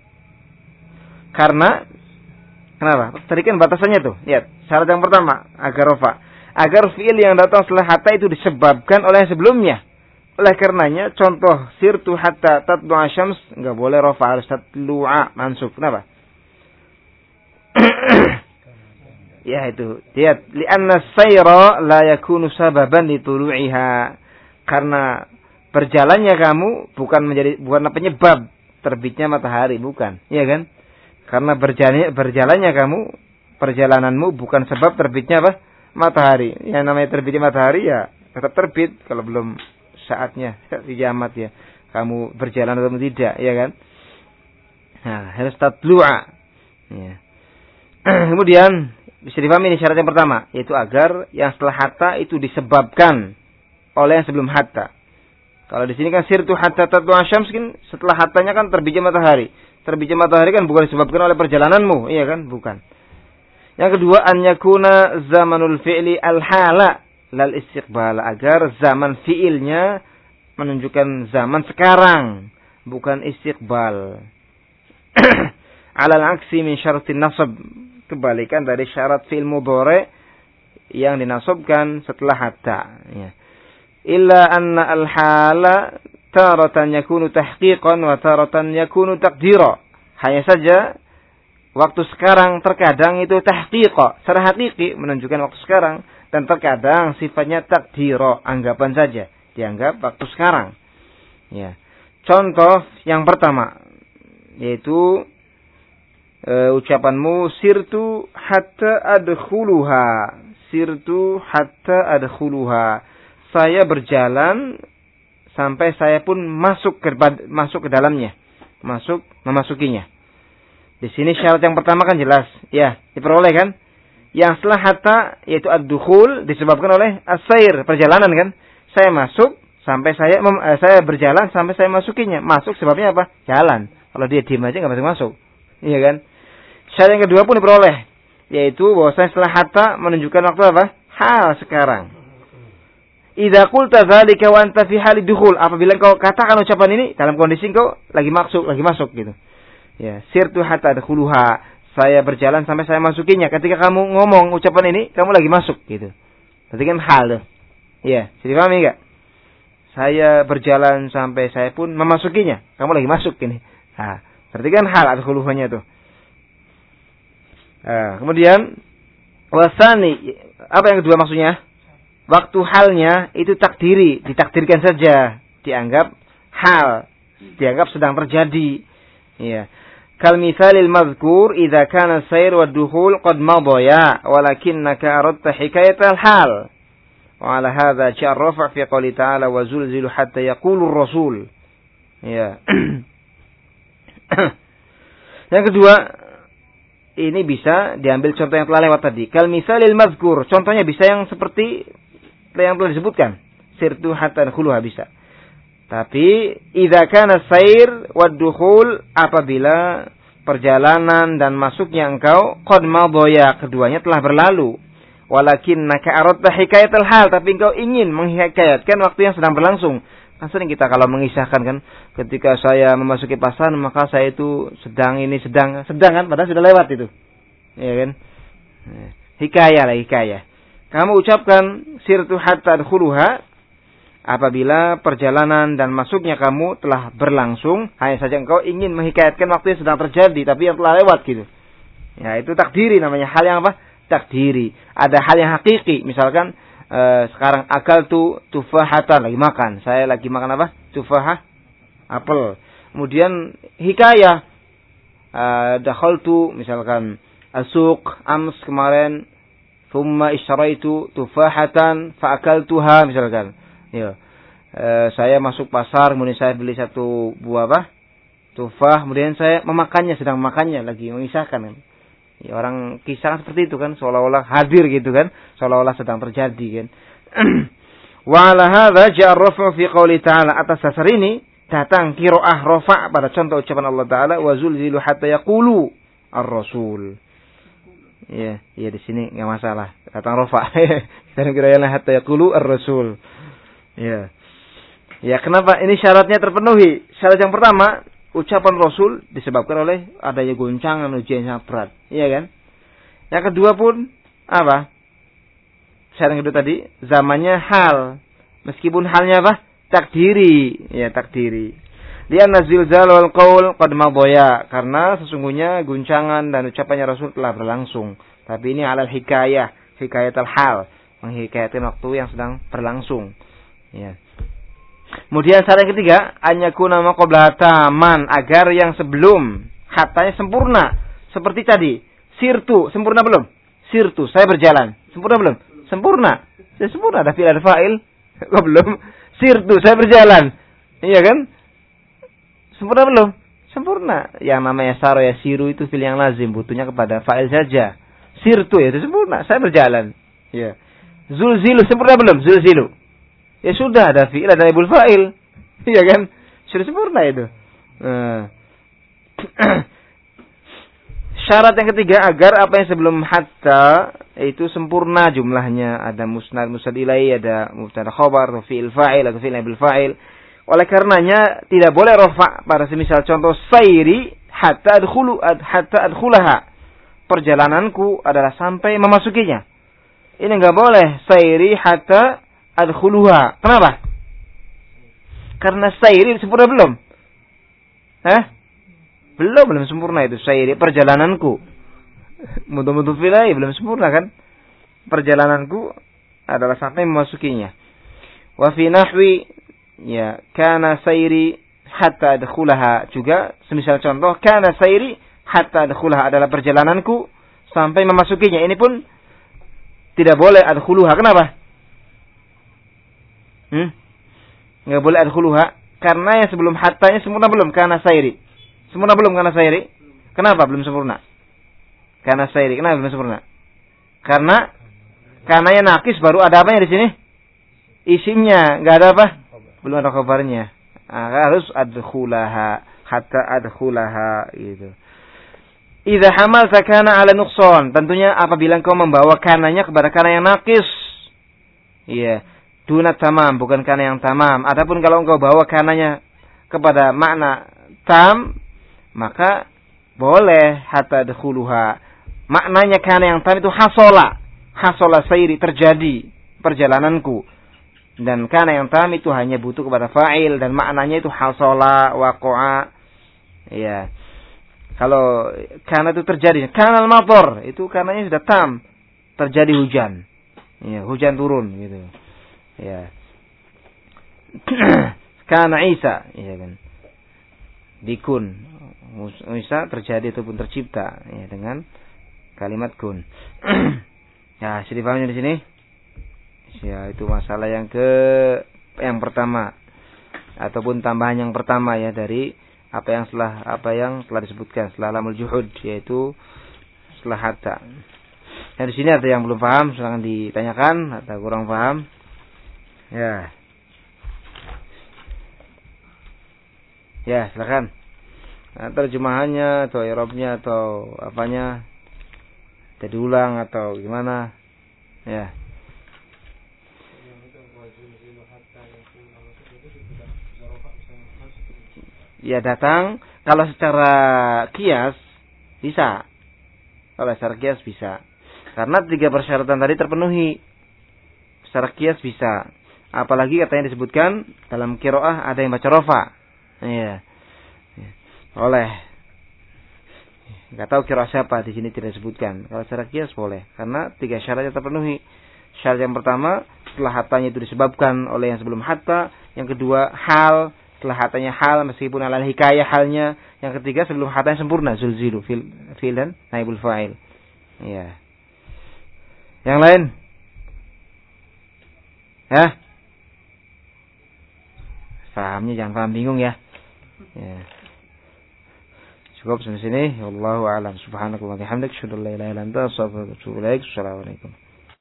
Karena kenapa? Tadi kan batasannya tuh. Lihat, syarat yang pertama agar rafa', agar fi'il yang datang setelah hatta itu disebabkan oleh yang sebelumnya. Oleh karenanya contoh sirtu hatta tatlu'a syams enggak boleh rafa, harus tatlu'a mansub. Kenapa? Ya itu. Lihat, li'anna sayra la yakunu sababan litulu'iha. Karena berjalannya kamu bukan menjadi bukan penyebab terbitnya matahari, bukan. Iya kan? Karena berjalannya berjalannya kamu perjalananmu bukan sebab terbitnya apa? Matahari. Yang namanya terbitnya matahari ya tetap terbit kalau belum saatnya di kiamat ya. Kamu berjalan atau tidak, ya kan? Nah, harus tatlu'a. Ya. Kemudian bisa dipahami ini syarat yang pertama, yaitu agar yang setelah hatta itu disebabkan oleh yang sebelum hatta. Kalau di sini kan sirtu hatta tatlu'a syams, kan setelah hattanya kan terbitnya matahari. Terbitnya matahari kan bukan disebabkan oleh perjalananmu, iya kan? Bukan. Yang kedua, an yakuna zamanul fi'li al-hala lal istiqbal, agar zaman fi'ilnya menunjukkan zaman sekarang, bukan istiqbal. Alal aksi min syaratin nasab, kebalikan dari syarat fi'il mudhari yang dinasabkan setelah hatta, ya. Illa anna al-hala taratan yakunu tahqiqan wa taratan yakunu taqdira. Hanya saja waktu sekarang terkadang itu tahqiqa, secara hakiki menunjukkan waktu sekarang, dan terkadang sifatnya taqdira, anggapan saja, dianggap waktu sekarang. Ya. Contoh yang pertama yaitu e, ucapanmu sirtu hatta adkhuluha. Sirtu hatta adkhuluha. Saya berjalan sampai saya pun masuk ke masuk ke dalamnya, masuk memasukinya. Di sini syarat yang pertama kan jelas, ya, diperoleh kan? Yang setelah hatta yaitu ad-dukhul disebabkan oleh as-sair, perjalanan kan? Saya masuk sampai saya mem, eh, saya berjalan sampai saya masukinya. Masuk sebabnya apa? Jalan. Kalau dia diam aja enggak masuk masuk. Iya kan? Syarat yang kedua pun diperoleh, yaitu bahwasanya setelah hatta menunjukkan waktu apa? Hal sekarang. Idza qulta dzalika wa anta fi hali dukhul, apabila engkau katakan ucapan ini dalam kondisi engkau lagi masuk, lagi masuk gitu. Ya, sirtu hatta adkhuluha, saya berjalan sampai saya masukinya. Ketika kamu ngomong ucapan ini, kamu lagi masuk gitu. Berarti kan hal tuh. Ya, jadi paham enggak? Saya berjalan sampai saya pun memasukinya. Kamu lagi masuk ini. Nah, berarti kan hal adkhuluhanya tuh. Nah, kemudian wasani, apa yang kedua maksudnya? Waktu halnya itu takdiri, ditakdirkan saja, dianggap hal, dianggap sedang terjadi. Ya. Kal mithalil madhkur idza kana sayr wa dukhul qad madaya walakinnaka aradta hikayatal hal. Wa ala hadza ja'a rafa' fi qouli ta'ala wa zulzilu hatta yaqulu ar-rasul. Ya. Yang kedua, ini bisa diambil contoh yang telah lewat tadi. Kal mithalil madhkur, contohnya bisa yang seperti yang telah disebutkan, sirtu hatta khuluha bisa. Tapi idza kana sair wad dukhul, apabila perjalanan dan masuknya engkau qad madaya, keduanya telah berlalu. Walakinnaka aradta hikayatal hal, tapi engkau ingin menghikayatkan waktu yang sedang berlangsung. Kan sering kita kalau mengisahkan kan, ketika saya memasuki pasar maka saya itu sedang ini sedang sedang kan, padahal sudah lewat itu. Iya kan? Hikayah lah, hikayah. Kamu ucapkan sirtu hatta adkhuluha apabila perjalanan dan masuknya kamu telah berlangsung, hanya saja engkau ingin menghikayatkan waktu yang sedang terjadi tapi yang telah lewat gitu. Ya, itu takdiri namanya, hal yang apa? Takdiri. Ada hal yang hakiki, misalkan eh, sekarang akal tu tufahatan, lagi makan. Saya lagi makan apa? Tufahah, apel. Kemudian hikayah eh, dakhaltu misalkan asuk ams kemarin, thumma isyraitu tufahatan fa'akaltuha misalkan. Ya. E, saya masuk pasar, kemudian saya beli satu buah apa? Tufah, kemudian saya memakannya, sedang memakannya, lagi mengisahkan kan. Ya, orang kisah seperti itu kan, seolah-olah hadir gitu kan, seolah-olah sedang terjadi kan. Wa ala hadza ja'a rafa fi qouli ta'ala, atas dasar ini datang qiraah rafa pada contoh ucapan Allah Ta'ala, wa zulzilu hatta yaqulu ar-rasul. Ya, ya di sini enggak masalah. Datang rafa. Dan kira-kira hatta yaqulu ar-rasul. Ya. Ya, kenapa ini syaratnya terpenuhi? Syarat yang pertama, ucapan Rasul disebabkan oleh adanya goncangan ujian yang berat. Iya kan? Yang kedua pun apa? Syarat yang kedua tadi, zamannya hal. Meskipun halnya apa? Takdiri. Ya, takdiri. Lianna zilzal wal qaul qad madaya, karena sesungguhnya guncangan dan ucapannya Rasul telah berlangsung. Tapi ini alal hikayah, hikayatul hal, menghikayatkan waktu yang sedang berlangsung. Ya. Kemudian syarat yang ketiga, an yakuna maqabla taman, agar yang sebelum hatanya sempurna. Seperti tadi, Sirtu, sempurna belum? Sirtu, saya berjalan. Sempurna belum? Sempurna. Saya sempurna, ada fi'il ada fa'il. Kok belum? Sirtu, saya berjalan. Iya kan? Sempurna belum? Sempurna. Yang namanya saro ya siru itu fi'il yang lazim, butuhnya kepada fa'il saja. Sirtu ya itu sempurna, saya berjalan. Ya. Zulzilu sempurna belum? Zulzilu. Ya sudah, ada fi'il ada ibul fa'il. Iya kan? Sudah sempurna itu. Nah. Syarat yang ketiga agar apa yang sebelum hatta itu sempurna jumlahnya, ada musnad musnad ilaihi, ada mubtada khabar, atau fi'il fa'il atau fi'il bil fa'il. Oleh karenanya tidak boleh rafa pada semisal contoh sairi hatta adkhulu ad, hatta adkhulaha. Perjalananku adalah sampai memasukinya. Ini enggak boleh sairi hatta adkhuluha. Kenapa? Karena sairi sempurna belum? Hah? Belum, belum sempurna itu sairi perjalananku. Mutu-mutu filai belum sempurna kan? Perjalananku adalah sampai memasukinya. Wa fi nahwi ya kana sairi hatta adkhulaha juga semisal contoh kana sairi hatta adkhulaha adalah perjalananku sampai memasukinya. Ini pun tidak boleh adkhuluha. Kenapa? Hmm? Enggak boleh adkhuluha karena yang sebelum hattanya sempurna belum? Kana sairi. Sempurna belum kana sairi? Kenapa belum sempurna? Kana sairi. Kenapa belum sempurna? Karena karena yang nakis baru ada apanya di sini? Isimnya, enggak ada apa? Belum ada kabarnya. Nah, harus adkhulaha hatta adkhulaha gitu. Idza hamalta kana ala nuqsan, tentunya apabila engkau membawa kananya kepada kana yang nakis. Iya, duna tamam, bukan kana yang tamam. Adapun kalau engkau bawa kananya kepada makna tam, maka boleh hatta adkhuluha. Maknanya kana yang tam itu hasola. Hasola sairi, terjadi perjalananku. Dan kana yang tam itu hanya butuh kepada fa'il dan maknanya itu hasola, waqa'a. Iya. Kalau kana itu terjadi, kanal mator itu kananya sudah tam, terjadi hujan. Ya, hujan turun gitu. Ya. Kana Isa, ya kan. Dikun. Isa terjadi ataupun tercipta ya dengan kalimat kun. Ya, sudah dipahamnya di sini? Ya, itu masalah yang ke yang pertama ataupun tambahan yang pertama ya dari apa yang setelah apa yang telah disebutkan setelah lamul juhud, yaitu setelah hatta. Yang di sini ada yang belum paham, silakan ditanyakan atau kurang paham. Ya. Ya, silakan. Nah, terjemahannya atau i'rabnya atau apanya jadi ulang atau gimana? Ya. Ya datang, kalau secara kias bisa. Kalau secara kias bisa. Karena tiga persyaratan tadi terpenuhi. Secara kias bisa. Apalagi katanya disebutkan dalam qiraah ada yang baca rofa. Iya. Boleh. Enggak tahu qiraah siapa di sini tidak disebutkan. Kalau secara kias boleh karena tiga syaratnya terpenuhi. Syarat yang pertama, setelah hatanya itu disebabkan oleh yang sebelum hatta, yang kedua hal, setelah hatanya hal meskipun ala hikayah halnya, yang ketiga sebelum hatanya sempurna zulzilu fil fil dan naibul fa'il. Iya. Yang lain? Ya? Pahamnya jangan paham bingung ya. Ya. Cukup sampai sini. Wallahu a'lam. Subhanakallahumma wa bihamdika asyhadu an la ilaha illa anta astaghfiruka wa atubu ilaik. Assalamualaikum.